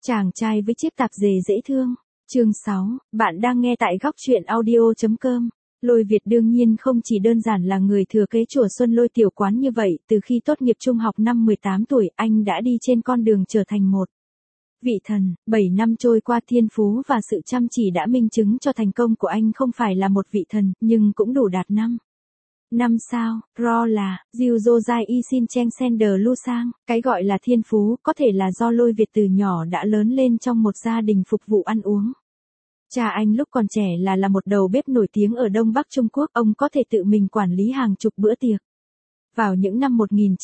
Chàng trai với chiếc tạp dề dễ thương. Chương 6, bạn đang nghe tại góc truyện audio.com. Lôi Việt đương nhiên không chỉ đơn giản là người thừa kế chùa Xuân Lôi tiểu quán như vậy, từ khi tốt nghiệp trung học năm 18 tuổi, anh đã đi trên con đường trở thành một vị thần. 7 năm trôi qua, thiên phú và sự chăm chỉ đã minh chứng cho thành công của anh không phải là một vị thần, nhưng cũng đủ đạt 5 sao. Ro là Jiu Zojai Y Sin Cheng Sender Lu Sang. Cái gọi là thiên phú có thể là do Lôi Việt từ nhỏ đã lớn lên trong một gia đình phục vụ ăn uống. Cha anh lúc còn trẻ là một đầu bếp nổi tiếng ở Đông Bắc Trung Quốc, ông có thể tự mình quản lý hàng chục bữa tiệc. Vào những năm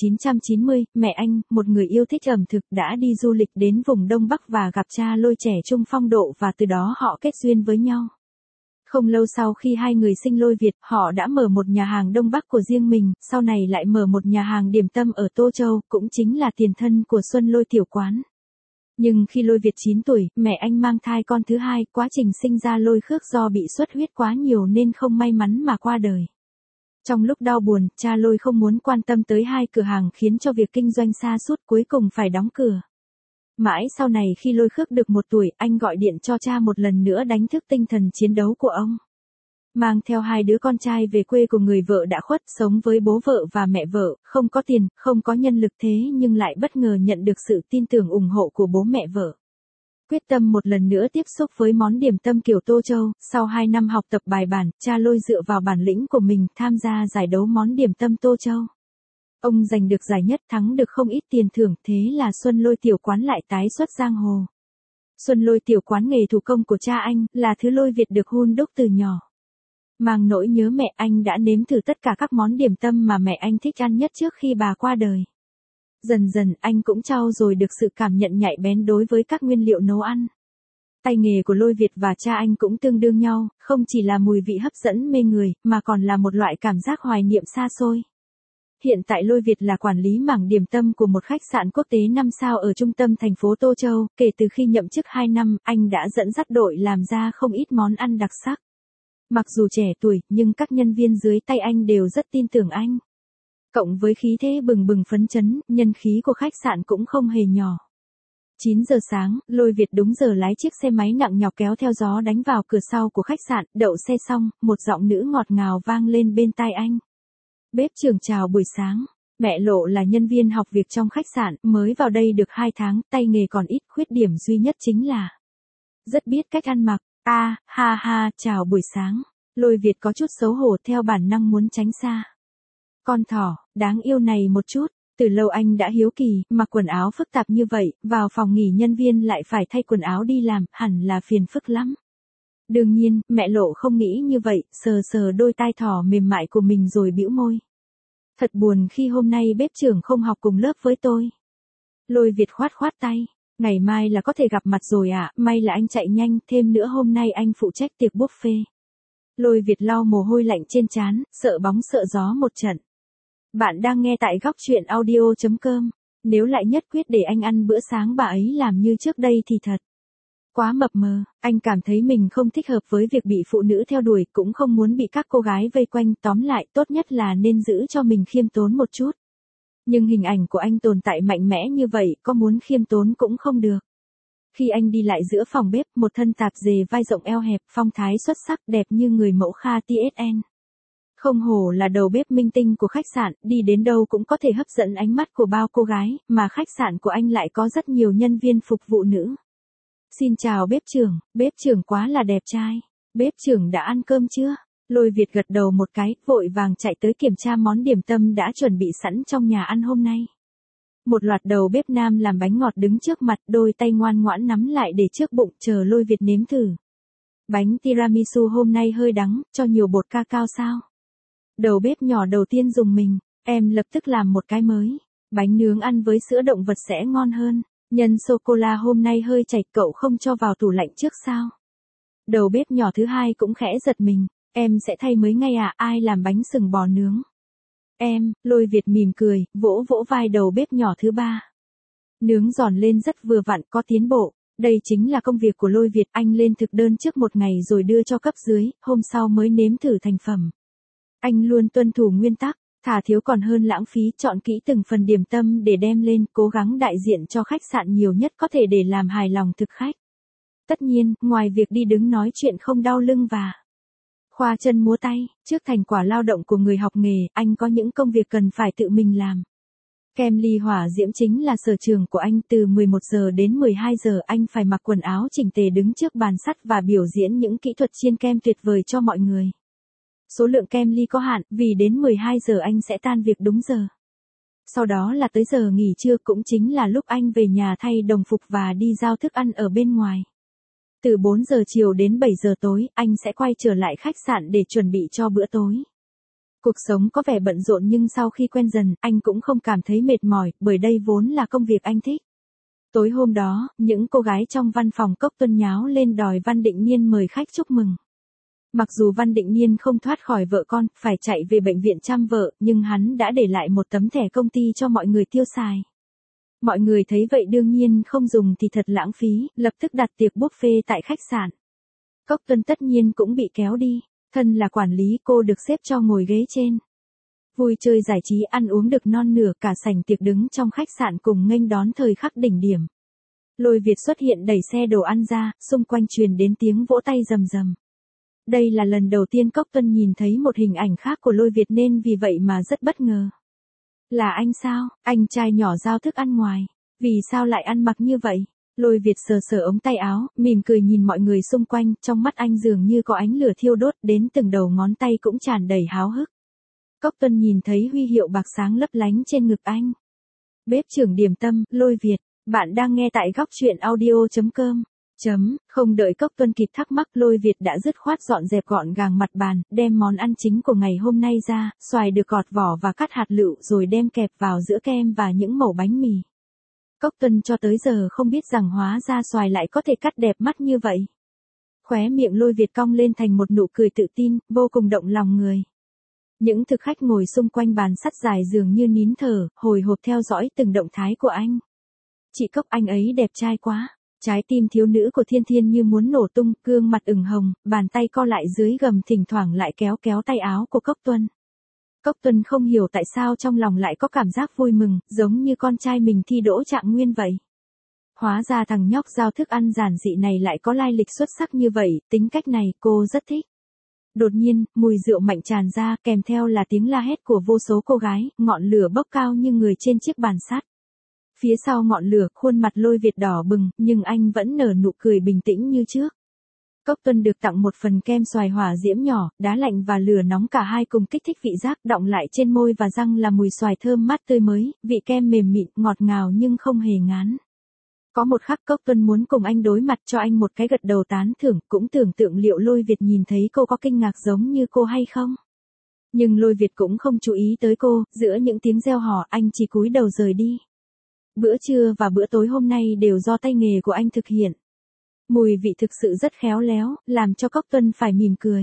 1990, mẹ anh, một người yêu thích ẩm thực, đã đi du lịch đến vùng Đông Bắc và gặp cha Lôi trẻ trung phong độ và từ đó họ kết duyên với nhau. Không lâu sau khi hai người sinh Lôi Việt, họ đã mở một nhà hàng Đông Bắc của riêng mình, sau này lại mở một nhà hàng điểm tâm ở Tô Châu, cũng chính là tiền thân của Xuân Lôi tiểu quán. Nhưng khi Lôi Việt 9 tuổi, mẹ anh mang thai con thứ hai, quá trình sinh ra Lôi Khước do bị xuất huyết quá nhiều nên không may mắn mà qua đời. Trong lúc đau buồn, cha Lôi không muốn quan tâm tới hai cửa hàng khiến cho việc kinh doanh sa sút, cuối cùng phải đóng cửa. Mãi sau này khi Lôi Khước được 1 tuổi, anh gọi điện cho cha một lần nữa đánh thức tinh thần chiến đấu của ông. Mang theo 2 đứa con trai về quê của người vợ đã khuất, sống với bố vợ và mẹ vợ, không có tiền, không có nhân lực, thế nhưng lại bất ngờ nhận được sự tin tưởng ủng hộ của bố mẹ vợ. Quyết tâm một lần nữa tiếp xúc với món điểm tâm kiểu Tô Châu, sau 2 năm học tập bài bản, cha Lôi dựa vào bản lĩnh của mình tham gia giải đấu món điểm tâm Tô Châu. Ông giành được giải nhất, thắng được không ít tiền thưởng, thế là Xuân Lôi tiểu quán lại tái xuất giang hồ. Xuân Lôi tiểu quán nghề thủ công của cha anh, là thứ Lôi Việt được hun đúc từ nhỏ. Mang nỗi nhớ mẹ, anh đã nếm thử tất cả các món điểm tâm mà mẹ anh thích ăn nhất trước khi bà qua đời. Dần dần anh cũng trau dồi được sự cảm nhận nhạy bén đối với các nguyên liệu nấu ăn. Tay nghề của Lôi Việt và cha anh cũng tương đương nhau, không chỉ là mùi vị hấp dẫn mê người, mà còn là một loại cảm giác hoài niệm xa xôi. Hiện tại Lôi Việt là quản lý mảng điểm tâm của một khách sạn quốc tế 5 sao ở trung tâm thành phố Tô Châu. Kể từ khi nhậm chức 2 năm, anh đã dẫn dắt đội làm ra không ít món ăn đặc sắc. Mặc dù trẻ tuổi, nhưng các nhân viên dưới tay anh đều rất tin tưởng anh. Cộng với khí thế bừng bừng phấn chấn, nhân khí của khách sạn cũng không hề nhỏ. 9 giờ sáng, Lôi Việt đúng giờ lái chiếc xe máy nặng nhọc kéo theo gió đánh vào cửa sau của khách sạn, đậu xe xong, một giọng nữ ngọt ngào vang lên bên tai anh. Bếp trưởng chào buổi sáng. Mẹ Lộ là nhân viên học việc trong khách sạn, mới vào đây được 2 tháng, tay nghề còn ít, khuyết điểm duy nhất chính là rất biết cách ăn mặc. Ha, chào buổi sáng. Lôi Việt có chút xấu hổ, theo bản năng muốn tránh xa con thỏ đáng yêu này một chút. Từ lâu anh đã hiếu kỳ, mặc quần áo phức tạp như vậy, vào phòng nghỉ nhân viên lại phải thay quần áo đi làm, hẳn là phiền phức lắm. Đương nhiên, mẹ Lộ không nghĩ như vậy, sờ đôi tai thỏ mềm mại của mình rồi bĩu môi. Thật buồn khi hôm nay bếp trưởng không học cùng lớp với tôi. Lôi Việt khoát tay. Ngày mai là có thể gặp mặt rồi ạ, may là anh chạy nhanh, thêm nữa hôm nay anh phụ trách tiệc buffet. Lôi Việt lau mồ hôi lạnh trên trán, sợ bóng sợ gió một trận. Bạn đang nghe tại góc truyện audio.com. Nếu lại nhất quyết để anh ăn bữa sáng bà ấy làm như trước đây thì thật quá mập mờ, anh cảm thấy mình không thích hợp với việc bị phụ nữ theo đuổi, cũng không muốn bị các cô gái vây quanh, tóm lại tốt nhất là nên giữ cho mình khiêm tốn một chút. Nhưng hình ảnh của anh tồn tại mạnh mẽ như vậy, có muốn khiêm tốn cũng không được. Khi anh đi lại giữa phòng bếp, một thân tạp dề vai rộng eo hẹp, phong thái xuất sắc, đẹp như người mẫu Kha TSN. Không hổ là đầu bếp minh tinh của khách sạn, đi đến đâu cũng có thể hấp dẫn ánh mắt của bao cô gái, mà khách sạn của anh lại có rất nhiều nhân viên phục vụ nữ. Xin chào bếp trưởng quá là đẹp trai. Bếp trưởng đã ăn cơm chưa? Lôi Việt gật đầu một cái, vội vàng chạy tới kiểm tra món điểm tâm đã chuẩn bị sẵn trong nhà ăn hôm nay. Một loạt đầu bếp nam làm bánh ngọt đứng trước mặt, đôi tay ngoan ngoãn nắm lại để trước bụng, chờ Lôi Việt nếm thử. Bánh tiramisu hôm nay hơi đắng, cho nhiều bột cacao sao? Đầu bếp nhỏ đầu tiên dùng mình, em lập tức làm một cái mới. Bánh nướng ăn với sữa động vật sẽ ngon hơn. Nhân sô-cô-la hôm nay hơi chảy, cậu không cho vào tủ lạnh trước sao? Đầu bếp nhỏ thứ hai cũng khẽ giật mình, em sẽ thay mới ngay à, ai làm bánh sừng bò nướng? Em. Lôi Việt mỉm cười, vỗ vai đầu bếp nhỏ thứ ba. Nướng giòn lên rất vừa vặn, có tiến bộ. Đây chính là công việc của Lôi Việt, anh lên thực đơn trước một ngày rồi đưa cho cấp dưới, hôm sau mới nếm thử thành phẩm. Anh luôn tuân thủ nguyên tắc, Thà thiếu còn hơn lãng phí, chọn kỹ từng phần điểm tâm để đem lên, cố gắng đại diện cho khách sạn nhiều nhất có thể để làm hài lòng thực khách. Tất nhiên, ngoài việc đi đứng nói chuyện không đau lưng và khoa chân múa tay, trước thành quả lao động của người học nghề, anh có những công việc cần phải tự mình làm. Kem ly hỏa diễm chính là sở trường của anh, từ 11 giờ đến 12 giờ anh phải mặc quần áo chỉnh tề đứng trước bàn sắt và biểu diễn những kỹ thuật chiên kem tuyệt vời cho mọi người. Số lượng kem ly có hạn, vì đến 12 giờ anh sẽ tan việc đúng giờ. Sau đó là tới giờ nghỉ trưa, cũng chính là lúc anh về nhà thay đồng phục và đi giao thức ăn ở bên ngoài. Từ 4 giờ chiều đến 7 giờ tối, anh sẽ quay trở lại khách sạn để chuẩn bị cho bữa tối. Cuộc sống có vẻ bận rộn nhưng sau khi quen dần, anh cũng không cảm thấy mệt mỏi, bởi đây vốn là công việc anh thích. Tối hôm đó, những cô gái trong văn phòng Cốc Tuân nháo lên đòi Văn Định Niên mời khách chúc mừng. Mặc dù Văn Định Niên không thoát khỏi vợ con, phải chạy về bệnh viện chăm vợ, nhưng hắn đã để lại một tấm thẻ công ty cho mọi người tiêu xài. Mọi người thấy vậy đương nhiên không dùng thì thật lãng phí, lập tức đặt tiệc buffet tại khách sạn. Cốc Tuân tất nhiên cũng bị kéo đi. Thân là quản lý, cô được xếp cho ngồi ghế trên. Vui chơi giải trí ăn uống được non nửa, cả sảnh tiệc đứng trong khách sạn cùng nghênh đón thời khắc đỉnh điểm. Lôi Việt xuất hiện đẩy xe đồ ăn ra, xung quanh truyền đến tiếng vỗ tay rầm rầm. Đây là lần đầu tiên Cốc Tuân nhìn thấy một hình ảnh khác của Lôi Việt nên vì vậy mà rất bất ngờ. Là anh sao? Anh trai nhỏ giao thức ăn ngoài. Vì sao lại ăn mặc như vậy? Lôi Việt sờ sờ ống tay áo, mỉm cười nhìn mọi người xung quanh, trong mắt anh dường như có ánh lửa thiêu đốt, đến từng đầu ngón tay cũng tràn đầy háo hức. Cốc Tuân nhìn thấy huy hiệu bạc sáng lấp lánh trên ngực anh. Bếp trưởng điểm tâm, Lôi Việt, bạn đang nghe tại góc truyện audio.com. Không đợi Cốc Tuân kịp thắc mắc, Lôi Việt đã dứt khoát dọn dẹp gọn gàng mặt bàn, đem món ăn chính của ngày hôm nay ra, xoài được gọt vỏ và cắt hạt lựu rồi đem kẹp vào giữa kem và những mẩu bánh mì. Cốc Tuân cho tới giờ không biết rằng hóa ra xoài lại có thể cắt đẹp mắt như vậy. Khóe miệng Lôi Việt cong lên thành một nụ cười tự tin, vô cùng động lòng người. Những thực khách ngồi xung quanh bàn sắt dài dường như nín thở, hồi hộp theo dõi từng động thái của anh. Chị Cốc, anh ấy đẹp trai quá. Trái tim thiếu nữ của Thiên Thiên như muốn nổ tung, gương mặt ửng hồng, bàn tay co lại dưới gầm, thỉnh thoảng lại kéo kéo tay áo của Cốc Tuân. Cốc Tuân không hiểu tại sao trong lòng lại có cảm giác vui mừng, giống như con trai mình thi đỗ trạng nguyên vậy. Hóa ra thằng nhóc giao thức ăn giản dị này lại có lai lịch xuất sắc như vậy, tính cách này cô rất thích. Đột nhiên, mùi rượu mạnh tràn ra, kèm theo là tiếng la hét của vô số cô gái, ngọn lửa bốc cao như người trên chiếc bàn sắt. Phía sau ngọn lửa, khuôn mặt Lôi Việt đỏ bừng, nhưng anh vẫn nở nụ cười bình tĩnh như trước. Cốc Tuân được tặng một phần kem xoài hỏa diễm nhỏ, đá lạnh và lửa nóng cả hai cùng kích thích vị giác, đọng lại trên môi và răng là mùi xoài thơm mát tươi mới, vị kem mềm mịn, ngọt ngào nhưng không hề ngán. Có một khắc Cốc Tuân muốn cùng anh đối mặt, cho anh một cái gật đầu tán thưởng, cũng tưởng tượng liệu Lôi Việt nhìn thấy cô có kinh ngạc giống như cô hay không. Nhưng Lôi Việt cũng không chú ý tới cô, giữa những tiếng reo hò anh chỉ cúi đầu rời đi. Bữa trưa và bữa tối hôm nay đều do tay nghề của anh thực hiện. Mùi vị thực sự rất khéo léo, làm cho Cốc Tuân phải mỉm cười.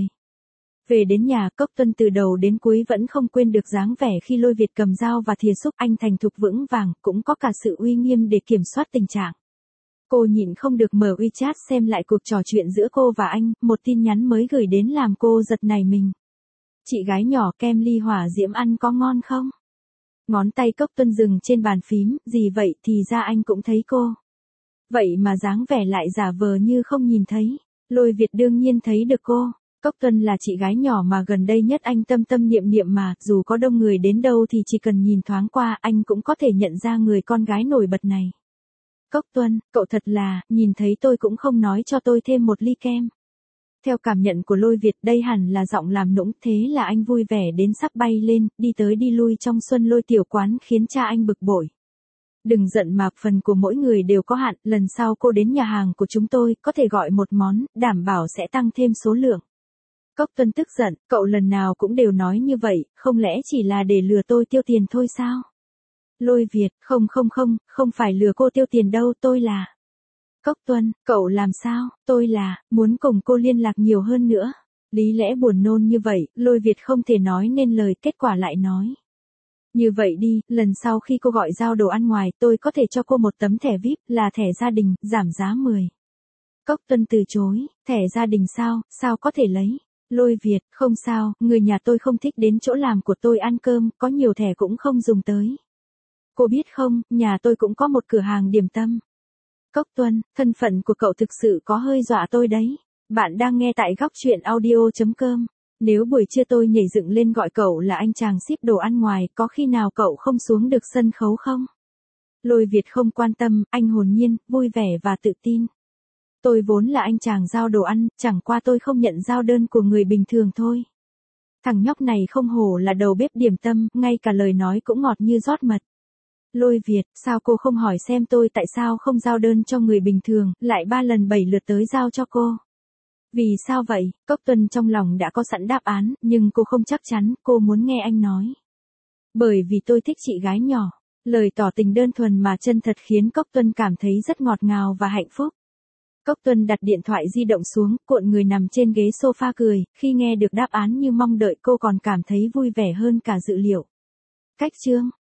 Về đến nhà, Cốc Tuân từ đầu đến cuối vẫn không quên được dáng vẻ khi Lôi Việt cầm dao và thìa xúc, anh thành thục vững vàng, cũng có cả sự uy nghiêm để kiểm soát tình trạng. Cô nhịn không được mở WeChat xem lại cuộc trò chuyện giữa cô và anh, một tin nhắn mới gửi đến làm cô giật nảy mình. Chị gái nhỏ, kem ly hỏa diễm ăn có ngon không? Ngón tay Cốc Tuân dừng trên bàn phím, gì vậy, thì ra anh cũng thấy cô. Vậy mà dáng vẻ lại giả vờ như không nhìn thấy. Lôi Việt đương nhiên thấy được cô. Cốc Tuân là chị gái nhỏ mà gần đây nhất anh tâm tâm niệm niệm mà, dù có đông người đến đâu thì chỉ cần nhìn thoáng qua anh cũng có thể nhận ra người con gái nổi bật này. Cốc Tuân, cậu thật là, nhìn thấy tôi cũng không nói cho tôi thêm một ly kem. Theo cảm nhận của Lôi Việt, đây hẳn là giọng làm nũng, thế là anh vui vẻ đến sắp bay lên, đi tới đi lui trong Xuân Lôi tiểu quán khiến cha anh bực bội. Đừng giận mà, phần của mỗi người đều có hạn, lần sau cô đến nhà hàng của chúng tôi, có thể gọi một món, đảm bảo sẽ tăng thêm số lượng. Cốc Tuân tức giận, cậu lần nào cũng đều nói như vậy, không lẽ chỉ là để lừa tôi tiêu tiền thôi sao? Lôi Việt, không phải lừa cô tiêu tiền đâu, tôi là... Cốc Tuân, cậu làm sao, tôi là, muốn cùng cô liên lạc nhiều hơn nữa. Lý lẽ buồn nôn như vậy, Lôi Việt không thể nói nên lời, kết quả lại nói. Như vậy đi, lần sau khi cô gọi giao đồ ăn ngoài, tôi có thể cho cô một tấm thẻ VIP, là thẻ gia đình, giảm giá 10. Cốc Tuân từ chối, thẻ gia đình sao có thể lấy. Lôi Việt, không sao, người nhà tôi không thích đến chỗ làm của tôi ăn cơm, có nhiều thẻ cũng không dùng tới. Cô biết không, nhà tôi cũng có một cửa hàng điểm tâm. Cốc Tuân, thân phận của cậu thực sự có hơi dọa tôi đấy. Bạn đang nghe tại góc chuyện audio.com. Nếu buổi trưa tôi nhảy dựng lên gọi cậu là anh chàng ship đồ ăn ngoài, có khi nào cậu không xuống được sân khấu không? Lôi Việt không quan tâm, anh hồn nhiên, vui vẻ và tự tin. Tôi vốn là anh chàng giao đồ ăn, chẳng qua tôi không nhận giao đơn của người bình thường thôi. Thằng nhóc này không hổ là đầu bếp điểm tâm, ngay cả lời nói cũng ngọt như rót mật. Lôi Việt, sao cô không hỏi xem tôi tại sao không giao đơn cho người bình thường, lại 3 lần 7 lượt tới giao cho cô? Vì sao vậy? Cốc Tuân trong lòng đã có sẵn đáp án, nhưng cô không chắc chắn, cô muốn nghe anh nói. Bởi vì tôi thích chị gái nhỏ. Lời tỏ tình đơn thuần mà chân thật khiến Cốc Tuân cảm thấy rất ngọt ngào và hạnh phúc. Cốc Tuân đặt điện thoại di động xuống, cuộn người nằm trên ghế sofa cười, khi nghe được đáp án như mong đợi cô còn cảm thấy vui vẻ hơn cả dự liệu. Cách chương